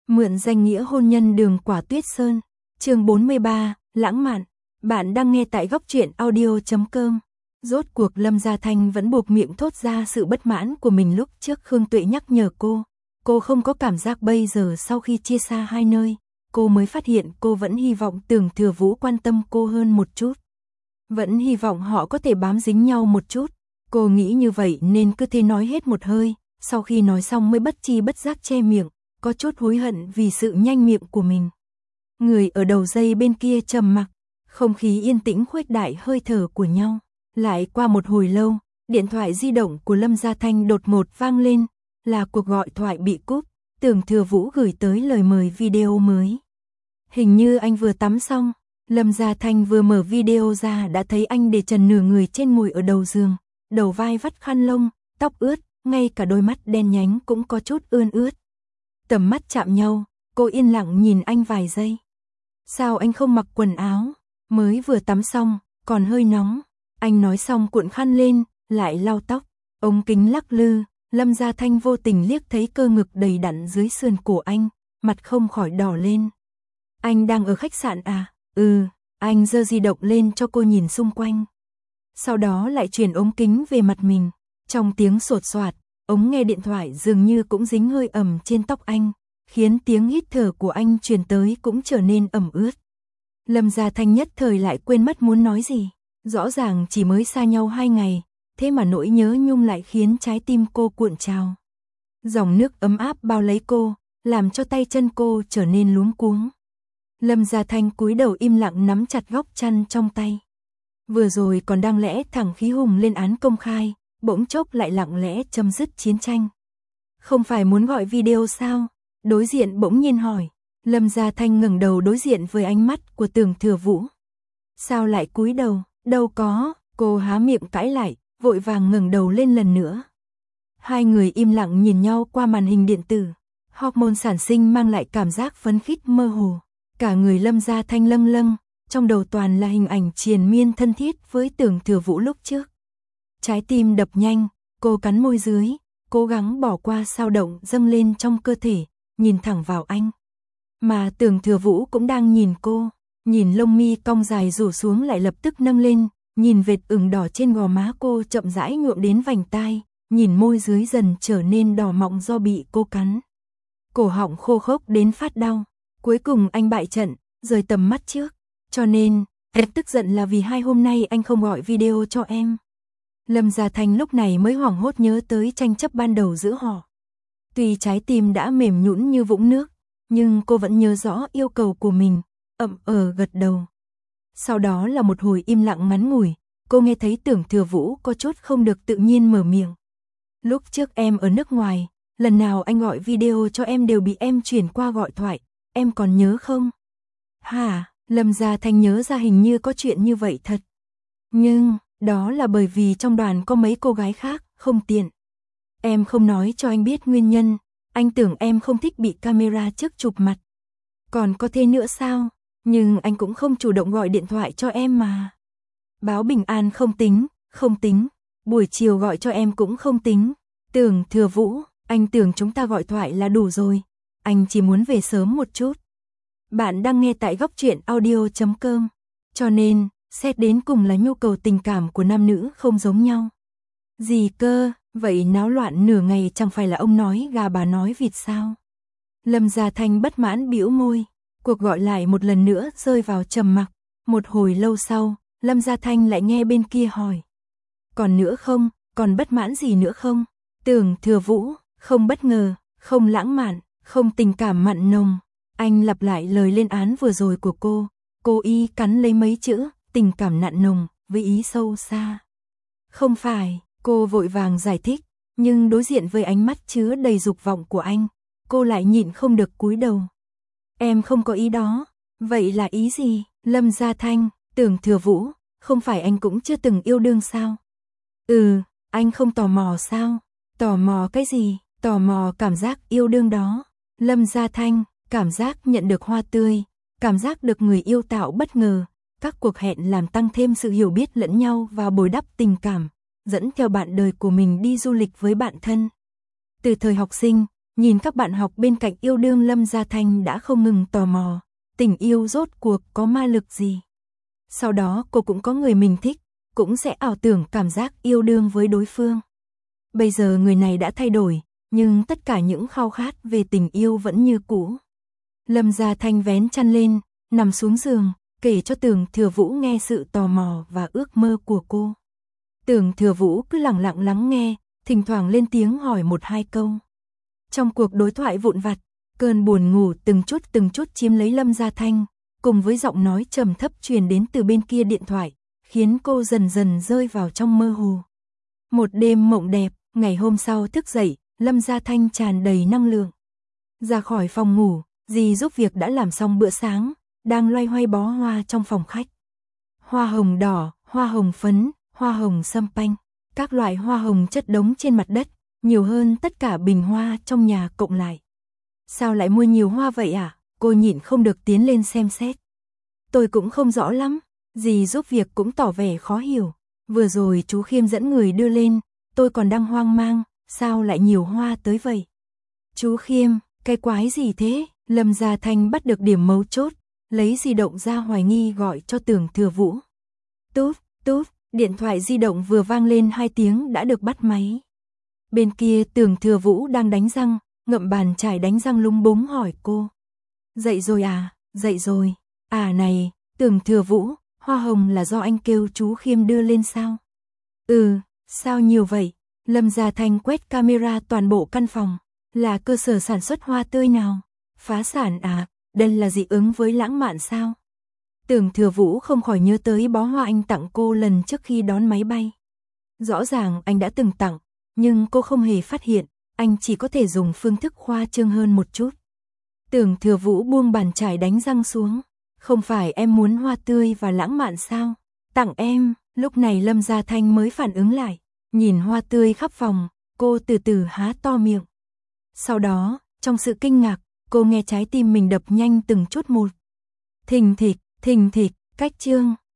Mượn danh nghĩa hôn nhân đường Quả Tuyết Sơn. Chương 43, lãng mạn. Bạn đang nghe tại góc truyện audio.com. Rốt cuộc Lâm Gia Thanh vẫn buộc miệng thốt ra sự bất mãn của mình lúc trước Khương Tuệ nhắc nhở cô. Cô không có cảm giác bây giờ sau khi chia xa hai nơi, cô mới phát hiện cô vẫn hy vọng Tưởng Thừa Vũ quan tâm cô hơn một chút. Vẫn hy vọng họ có thể bám dính nhau một chút. Cô nghĩ như vậy nên cứ thế nói hết một hơi, sau khi nói xong mới bất chi bất giác che miệng, có chút hối hận vì sự nhanh miệng của mình. Người ở đầu dây bên kia trầm mặc, không khí yên tĩnh khuếch đại hơi thở của nhau. Lại qua một hồi lâu, điện thoại di động của Lâm Gia Thanh đột ngột vang lên, là cuộc gọi thoại bị cúp, Tưởng Thừa Vũ gửi tới lời mời video mới. Hình như anh vừa tắm xong, Lâm Gia Thanh vừa mở video ra đã thấy anh để trần nửa người trên ngồi ở đầu giường, đầu vai vắt khăn lông, tóc ướt, ngay cả đôi mắt đen nhánh cũng có chút ươn ướt. Tầm mắt chạm nhau, cô yên lặng nhìn anh vài giây. Sao anh không mặc quần áo, mới vừa tắm xong, còn hơi nóng. Anh nói xong cuộn khăn lên, lại lau tóc, ống kính lắc lư, Lâm Gia Thanh vô tình liếc thấy cơ ngực đầy đặn dưới sườn cổ anh, mặt không khỏi đỏ lên. Anh đang ở khách sạn à? Anh giơ di động lên cho cô nhìn xung quanh. Sau đó lại chuyển ống kính về mặt mình, trong tiếng sột soạt, ống nghe điện thoại dường như cũng dính hơi ẩm trên tóc anh, khiến tiếng hít thở của anh truyền tới cũng trở nên ẩm ướt. Lâm Gia Thanh nhất thời lại quên mất muốn nói gì, rõ ràng chỉ mới xa nhau 2 ngày, thế mà nỗi nhớ nhung lại khiến trái tim cô cuộn trào. Dòng nước ấm áp bao lấy cô, làm cho tay chân cô trở nên luống cuống. Lâm Gia Thanh cúi đầu im lặng nắm chặt góc chăn trong tay. Vừa rồi còn đang lẽ thẳng khí hùng lên án công khai, bỗng chốc lại lặng lẽ chấm dứt chiến tranh. Không phải muốn gọi video sao? Đối diện bỗng nhiên hỏi. Lâm Gia Thanh ngẩng đầu đối diện với ánh mắt của Tưởng Thừa Vũ. Sao lại cúi đầu? Đâu có, cô há miệng cãi lại, vội vàng ngẩng đầu lên lần nữa. Hai người im lặng nhìn nhau qua màn hình điện tử. Hormone sản sinh mang lại cảm giác phấn khích mơ hồ. Cả người Lâm Gia Thanh lâng lâng, trong đầu toàn là hình ảnh triền miên thân thiết với Tưởng Thừa Vũ lúc trước. Trái tim đập nhanh, cô cắn môi dưới, cố gắng bỏ qua xao động dâng lên trong cơ thể, nhìn thẳng vào anh. Mà Tưởng Thừa Vũ cũng đang nhìn cô, nhìn lông mi cong dài rủ xuống lại lập tức nâng lên, nhìn vệt ửng đỏ trên gò má cô chậm rãi nhuộm đến vành tai, nhìn môi dưới dần trở nên đỏ mọng do bị cô cắn. Cổ họng khô khốc đến phát đau, cuối cùng anh bại trận, rời tầm mắt trước, cho nên, em tức giận là vì 2 hôm nay anh không gọi video cho em. Lâm Gia Thanh lúc này mới hoảng hốt nhớ tới tranh chấp ban đầu giữa họ. Tuy trái tim đã mềm nhũn như vũng nước, nhưng cô vẫn nhớ rõ yêu cầu của mình, gật đầu. Sau đó là một hồi im lặng ngắn ngủi, cô nghe thấy Tưởng Thừa Vũ có chút không được tự nhiên mở miệng. Lúc trước em ở nước ngoài, lần nào anh gọi video cho em đều bị em chuyển qua gọi thoại, em còn nhớ không? Hả? Lâm Gia Thanh nhớ ra hình như có chuyện như vậy thật. Nhưng, đó là bởi vì trong đoàn có mấy cô gái khác, không tiện. Em không nói cho anh biết nguyên nhân, anh tưởng em không thích bị camera trước chụp mặt. Còn có thế nữa sao? Nhưng anh cũng không chủ động gọi điện thoại cho em mà. Báo bình an không tính. Buổi chiều gọi cho em cũng không tính. Tưởng Thừa Vũ, anh tưởng chúng ta gọi thoại là đủ rồi. Anh chỉ muốn về sớm một chút. Bạn đang nghe tại góc truyện audio.com. Cho nên, xét đến cùng là nhu cầu tình cảm của nam nữ không giống nhau. Gì cơ, vậy náo loạn nửa ngày chẳng phải là ông nói gà bà nói vịt sao? Lâm Gia Thanh bất mãn bĩu môi, cuộc gọi lại một lần nữa rơi vào trầm mặc. Một hồi lâu sau, Lâm Gia Thanh lại nghe bên kia hỏi. Còn nữa không, còn bất mãn gì nữa không? Tưởng Thừa Vũ, không bất ngờ, không lãng mạn, không tình cảm mặn nồng. Anh lặp lại lời lên án vừa rồi của cô. Cô y cắn lấy mấy chữ, tình cảm nặng nồng, với ý sâu xa. Không phải, cô vội vàng giải thích, nhưng đối diện với ánh mắt chứa đầy dục vọng của anh, cô lại nhịn không được cúi đầu. Em không có ý đó, vậy là ý gì? Lâm Gia Thanh, Tưởng Thừa Vũ, không phải anh cũng chưa từng yêu đương sao? Anh không tò mò sao? Tò mò cái gì? Tò mò cảm giác yêu đương đó. Lâm Gia Thanh, cảm giác nhận được hoa tươi, cảm giác được người yêu tạo bất ngờ, các cuộc hẹn làm tăng thêm sự hiểu biết lẫn nhau và bồi đắp tình cảm, dẫn theo bạn đời của mình đi du lịch với bạn thân. Từ thời học sinh, nhìn các bạn học bên cạnh yêu đương, Lâm Gia Thanh đã không ngừng tò mò, tình yêu rốt cuộc có ma lực gì. Sau đó cô cũng có người mình thích, cũng sẽ ảo tưởng cảm giác yêu đương với đối phương. Bây giờ người này đã thay đổi, nhưng tất cả những khao khát về tình yêu vẫn như cũ. Lâm Gia Thanh vén chăn lên, nằm xuống giường, kể cho Tưởng Thừa Vũ nghe sự tò mò và ước mơ của cô. Tưởng Thừa Vũ cứ lặng lặng lắng nghe, thỉnh thoảng lên tiếng hỏi một hai câu. Trong cuộc đối thoại vụn vặt, cơn buồn ngủ từng chút chiếm lấy Lâm Gia Thanh, cùng với giọng nói trầm thấp truyền đến từ bên kia điện thoại, khiến cô dần dần rơi vào trong mơ hồ. Một đêm mộng đẹp, ngày hôm sau thức dậy, Lâm Gia Thanh tràn đầy năng lượng. Ra khỏi phòng ngủ, dì giúp việc đã làm xong bữa sáng, đang loay hoay bó hoa trong phòng khách. Hoa hồng đỏ, hoa hồng phấn, hoa hồng sâm panh, các loại hoa hồng chất đống trên mặt đất, nhiều hơn tất cả bình hoa trong nhà cộng lại. Sao lại mua nhiều hoa vậy à? Cô nhịn không được tiến lên xem xét. Tôi cũng không rõ lắm, dì giúp việc cũng tỏ vẻ khó hiểu. Vừa rồi chú Khiêm dẫn người đưa lên, tôi còn đang hoang mang, sao lại nhiều hoa tới vậy? Chú Khiêm, cái quái gì thế? Lâm Gia Thanh bắt được điểm mấu chốt, lấy di động ra hoài nghi gọi cho Tưởng Thừa Vũ. Tút, tút, điện thoại di động vừa vang lên 2 tiếng đã được bắt máy. Bên kia Tưởng Thừa Vũ đang đánh răng, ngậm bàn chải đánh răng lúng búng hỏi cô. Dậy rồi à? Dậy rồi. À này, Tưởng Thừa Vũ, hoa hồng là do anh kêu chú Khiêm đưa lên sao? Ừ, sao nhiều vậy? Lâm Gia Thanh quét camera toàn bộ căn phòng. Là cơ sở sản xuất hoa tươi nào? Phá sản à? Đây là dị ứng với lãng mạn sao? Tưởng Thừa Vũ không khỏi nhớ tới bó hoa anh tặng cô lần trước khi đón máy bay. Rõ ràng anh đã từng tặng, nhưng cô không hề phát hiện, anh chỉ có thể dùng phương thức khoa trương hơn một chút. Tưởng Thừa Vũ buông bàn chải đánh răng xuống. Không phải em muốn hoa tươi và lãng mạn sao? Tặng em. Lúc này Lâm Gia Thanh mới phản ứng lại. Nhìn hoa tươi khắp phòng, cô từ từ há to miệng. Sau đó, trong sự kinh ngạc, cô nghe trái tim mình đập nhanh từng chút một. Thình thịch, cách chương.